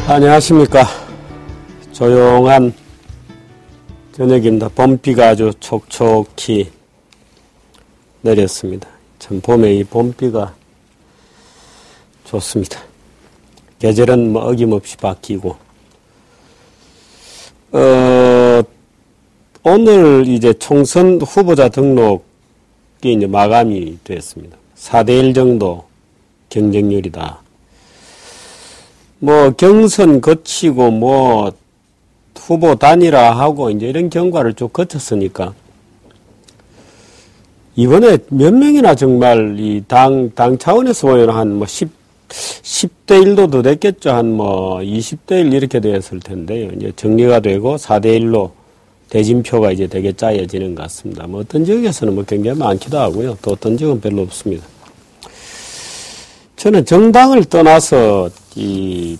안녕하십니까. 조용한 저녁입니다. 봄비가 아주 촉촉히 내렸습니다. 참 봄에 이 봄비가 좋습니다. 계절은 뭐 어김없이 바뀌고 오늘 이제 총선 후보자 등록이 이제 마감이 됐습니다. 4대1 정도 경쟁률이다. 뭐 경선 거치고 뭐 후보 단일화하고 이제 이런 경과를 쭉 거쳤으니까 이번에 몇 명이나 정말 이 당 차원에서 보면 한 뭐 10대 1도 더 됐겠죠. 한 뭐 20대 1 이렇게 되었을 텐데요. 이제 정리가 되고 4대 1로 대진표가 이제 되게 짜여지는 것 같습니다. 뭐 어떤 지역에서는 뭐 굉장히 많기도 하고요. 또 어떤 지역은 별로 없습니다. 저는 정당을 떠나서 이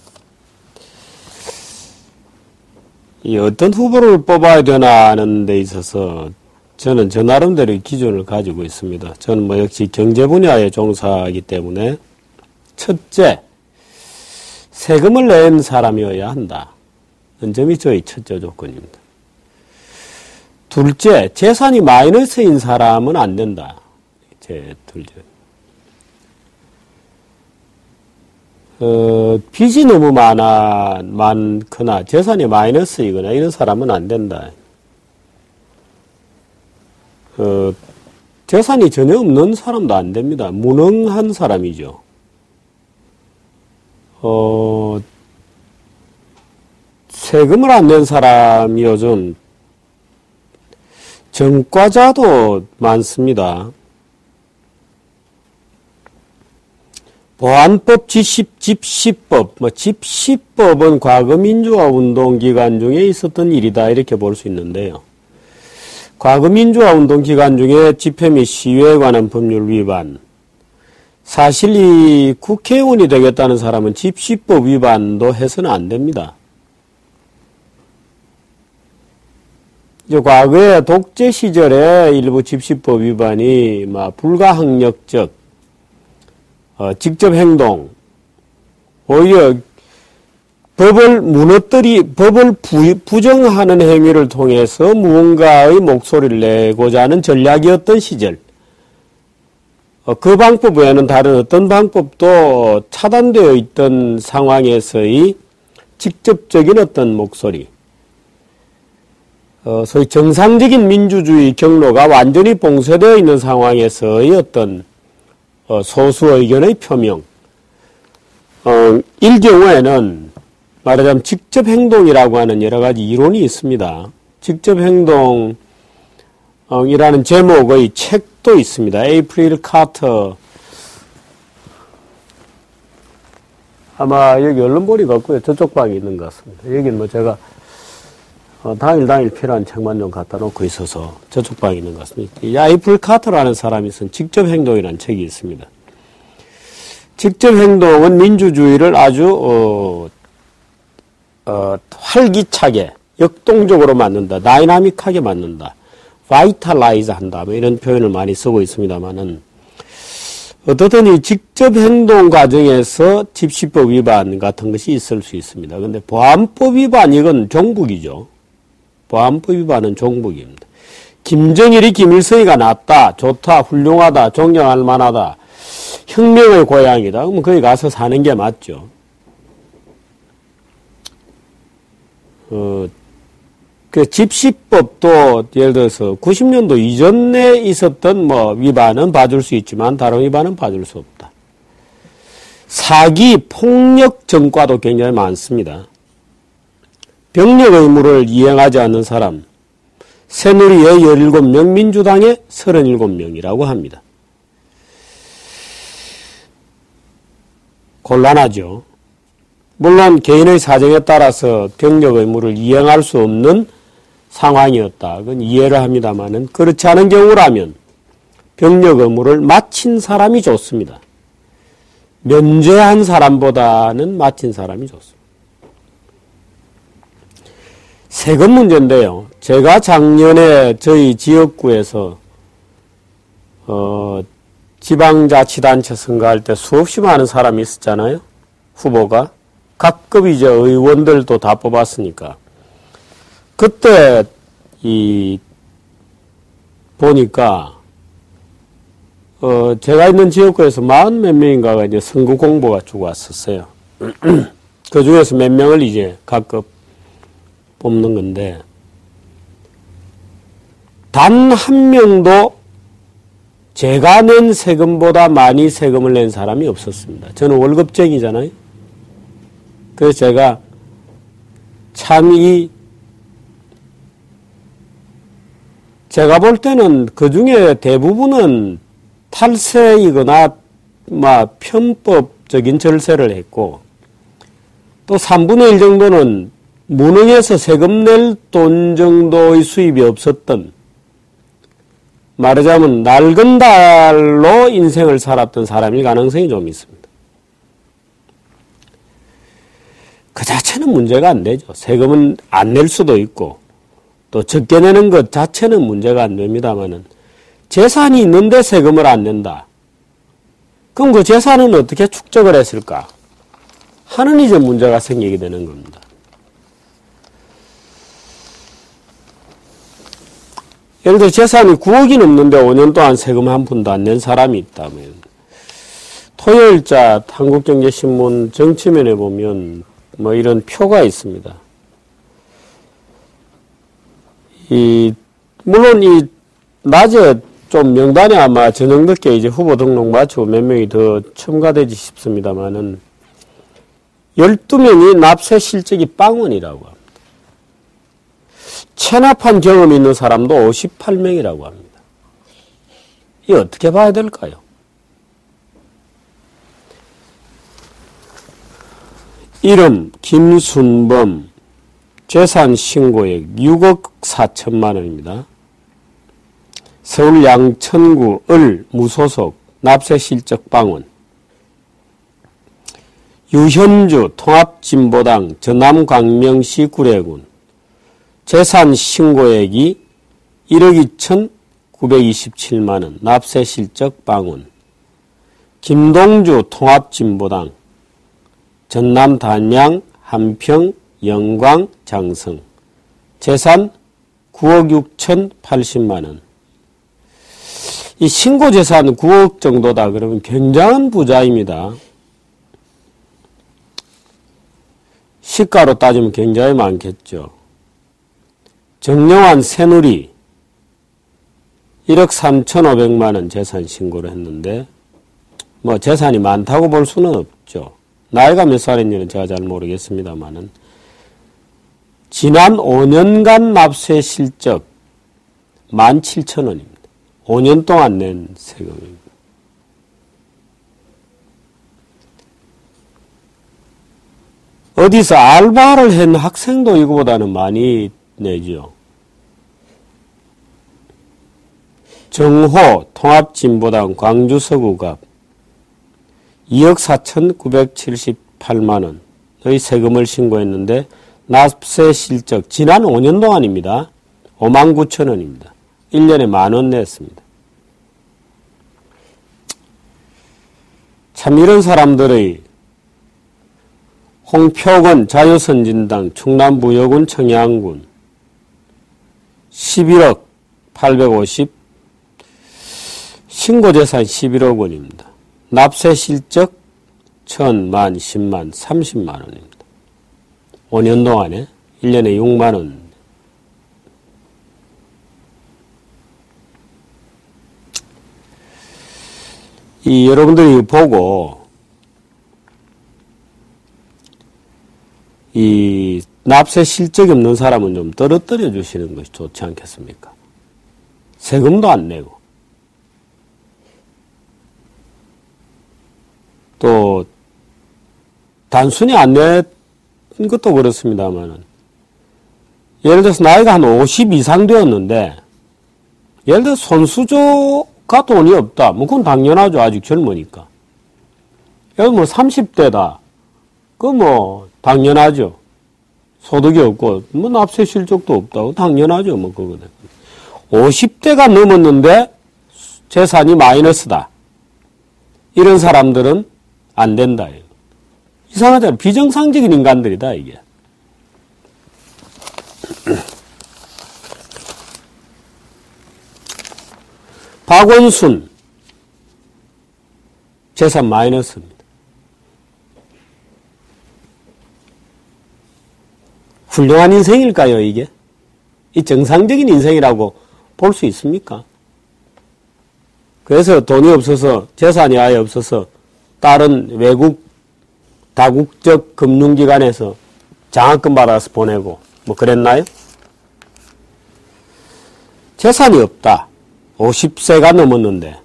어떤 후보를 뽑아야 되나 하는 데 있어서 저는 저 나름대로의 기준을 가지고 있습니다. 저는 뭐 역시 경제 분야에 종사하기 때문에 첫째, 세금을 낸 사람이어야 한다. 는 점이 저의 첫째 조건입니다. 둘째, 재산이 마이너스인 사람은 안 된다. 제 둘째. 빚이 너무 많거나 재산이 마이너스이거나 이런 사람은 안 된다. 재산이 전혀 없는 사람도 안 됩니다. 무능한 사람이죠. 세금을 안 낸 사람이 요즘 전과자도 많습니다. 보안법, 집시법, 집시법은 과거 민주화 운동 기간 중에 있었던 일이다 이렇게 볼 수 있는데요. 과거 민주화 운동 기간 중에 집회 및 시위에 관한 법률 위반, 사실 이 국회의원이 되겠다는 사람은 집시법 위반도 해서는 안 됩니다. 이제 과거에 독재 시절에 일부 집시법 위반이 불가항력적 직접 행동, 오히려 법을 부정하는 행위를 통해서 무언가의 목소리를 내고자 하는 전략이었던 시절, 그 방법 외에는 다른 어떤 방법도 차단되어 있던 상황에서의 직접적인 어떤 목소리, 소위 정상적인 민주주의 경로가 완전히 봉쇄되어 있는 상황에서의 어떤 소수 의견의 표명, 일 경우에는 말하자면 직접 행동이라고 하는 여러 가지 이론이 있습니다. 직접 행동이라는 제목의 책도 있습니다. 에이프릴 카터. 아마 여기 언론본이 없고요. 저쪽 방에 있는 것 같습니다. 여기는 뭐 제가 당일 필요한 책만 좀 갖다 놓고 있어서 저쪽 방에 있는 것 같습니다. 에이프릴 카터라는 사람이 쓴 직접 행동이라는 책이 있습니다. 직접 행동은 민주주의를 아주 활기차게 역동적으로 만든다. 다이나믹하게 만든다. 바이탈라이즈 한다. 뭐 이런 표현을 많이 쓰고 있습니다만은 어떻든 이 직접 행동 과정에서 집시법 위반 같은 것이 있을 수 있습니다. 그런데 보안법 위반 이건 종북이죠. 보안법 위반은 종북입니다. 김정일이 김일성이가 낫다, 좋다, 훌륭하다, 존경할 만하다, 혁명의 고향이다. 그러면 거기 가서 사는 게 맞죠. 그 집시법도 예를 들어서 90년도 이전에 있었던 위반은 봐줄 수 있지만 다른 위반은 봐줄 수 없다. 사기, 폭력 전과도 굉장히 많습니다. 병력 의무를 이행하지 않는 사람, 새누리에 17명, 민주당에 37명이라고 합니다. 곤란하죠. 물론 개인의 사정에 따라서 병력 의무를 이행할 수 없는 상황이었다. 그건 이해를 합니다만은 그렇지 않은 경우라면 병력 의무를 마친 사람이 좋습니다. 면제한 사람보다는 마친 사람이 좋습니다. 세금 문제인데요. 제가 작년에 저희 지역구에서 지방자치단체 선거할 때 수없이 많은 사람이 있었잖아요. 후보가. 각급 이제 의원들도 다 뽑았으니까. 그때 보니까 제가 있는 지역구에서 40 몇 명인가가 이제 선거 공보가 주고 왔었어요. 그 중에서 몇 명을 이제 각급 뽑는 건데, 단 한 명도 제가 낸 세금보다 많이 세금을 낸 사람이 없었습니다. 저는 월급쟁이잖아요. 그래서 제가 참 제가 볼 때는 그 중에 대부분은 탈세이거나 편법적인 절세를 했고, 또 3분의 1 정도는 무능해서 세금 낼 돈 정도의 수입이 없었던, 말하자면 낡은 달로 인생을 살았던 사람일 가능성이 좀 있습니다. 그 자체는 문제가 안 되죠. 세금은 안 낼 수도 있고 또 적게 내는 것 자체는 문제가 안 됩니다만은, 재산이 있는데 세금을 안 낸다. 그럼 그 재산은 어떻게 축적을 했을까 하는 이제 문제가 생기게 되는 겁니다. 예를 들어 재산이 9억이 넘는데 5년 동안 세금 한 푼도 안 낸 사람이 있다면, 토요일자 한국경제신문 정치면에 보면 이런 표가 있습니다. 물론 낮에 좀 명단에 아마 저녁 늦게 이제 후보 등록 마치고 몇 명이 더 첨가되지 싶습니다만은, 12명이 납세 실적이 빵원이라고 합니다. 체납한 경험이 있는 사람도 58명이라고 합니다. 이 어떻게 봐야 될까요? 이름 김순범, 재산 신고액 6억 4천만 원입니다. 서울 양천구 을 무소속, 납세 실적 빵원. 유현주 통합진보당 전남 광명시 구례군, 재산 신고액이 1억 2,927만 원, 납세 실적 빵원. 김동주 통합진보당 전남 단양 한평 영광 장성, 재산 9억 6,080만 원. 이 신고재산 9억 정도다 그러면 굉장한 부자입니다. 시가로 따지면 굉장히 많겠죠. 정영환 새누리 1억 3,500만 원 재산 신고를 했는데, 재산이 많다고 볼 수는 없죠. 나이가 몇 살인지는 제가 잘 모르겠습니다만은, 지난 5년간 납세 실적 17,000원입니다. 5년 동안 낸 세금입니다. 어디서 알바를 한 학생도 이거보다는 많이 내죠. 정호 통합진보당 광주서구갑 2억 4,978만 원의 세금을 신고했는데, 납세 실적 지난 5년 동안입니다. 59,000원입니다. 1년에 10,000원 냈습니다. 참 이런 사람들의, 홍표건 자유선진당 충남부여군 청양군 11억 850, 신고재산 11억 원입니다. 납세 실적 1,000만, 10만, 30만 원입니다. 5년 동안에 1년에 6만 원. 여러분들이 보고 이 납세 실적이 없는 사람은 좀 떨어뜨려 주시는 것이 좋지 않겠습니까? 세금도 안 내고 또 단순히 안 낸 것도 그렇습니다만은, 예를 들어서 나이가 한 50 이상 되었는데, 예를 들어서 손수조가 돈이 없다. 그건 당연하죠. 아직 젊으니까. 예를 들어 30대다. 당연하죠. 소득이 없고, 납세 실적도 없다고 당연하죠. 그거는. 50대가 넘었는데 재산이 마이너스다. 이런 사람들은 안 된다. 이상하잖아. 비정상적인 인간들이다, 이게. 박원순, 재산 마이너스입니다. 훌륭한 인생일까요, 이게? 이 정상적인 인생이라고 볼 수 있습니까? 그래서 돈이 없어서, 재산이 아예 없어서 다른 외국 다국적 금융기관에서 장학금 받아서 보내고 뭐 그랬나요? 재산이 없다. 50세가 넘었는데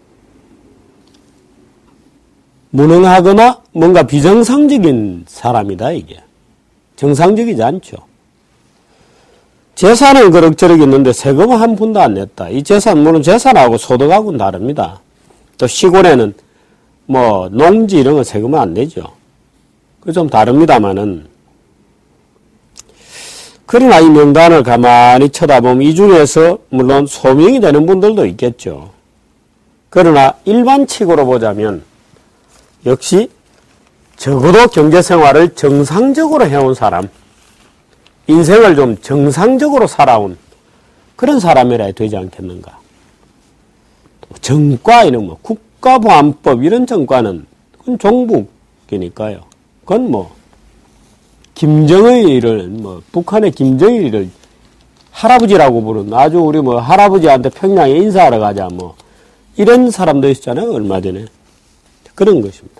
무능하거나 뭔가 비정상적인 사람이다, 이게. 정상적이지 않죠. 재산은 그럭저럭 있는데 세금은 한 푼도 안 냈다. 이 재산, 물론 재산하고 소득하고는 다릅니다. 또 시골에는 뭐 농지 이런 거 세금은 안 내죠. 그 좀 다릅니다만은. 그러나 이 명단을 가만히 쳐다보면 이 중에서 물론 소명이 되는 분들도 있겠죠. 그러나 일반칙으로 보자면 역시 적어도 경제생활을 정상적으로 해온 사람, 인생을 좀 정상적으로 살아온 그런 사람이라 되지 않겠는가. 정과, 이런 뭐 국가보안법 이런 정과는 그건 종북이니까요. 그건 뭐 김정일을 뭐 북한의 김정일을 할아버지라고 부르는 아주 우리 뭐 할아버지한테 평양에 인사하러 가자 뭐 이런 사람도 있었잖아요, 얼마 전에. 그런 것입니다.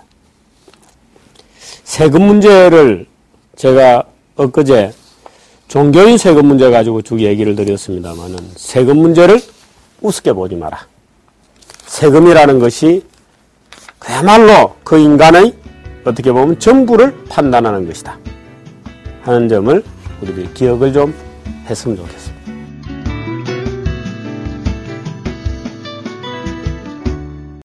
세금 문제를 제가 엊그제 종교인 세금 문제 가지고 쭉 얘기를 드렸습니다만은 세금 문제를 우습게 보지 마라. 세금이라는 것이 그야말로 그 인간의 어떻게 보면 전부를 판단하는 것이다 하는 점을 우리들이 기억을 좀 했으면 좋겠습니다.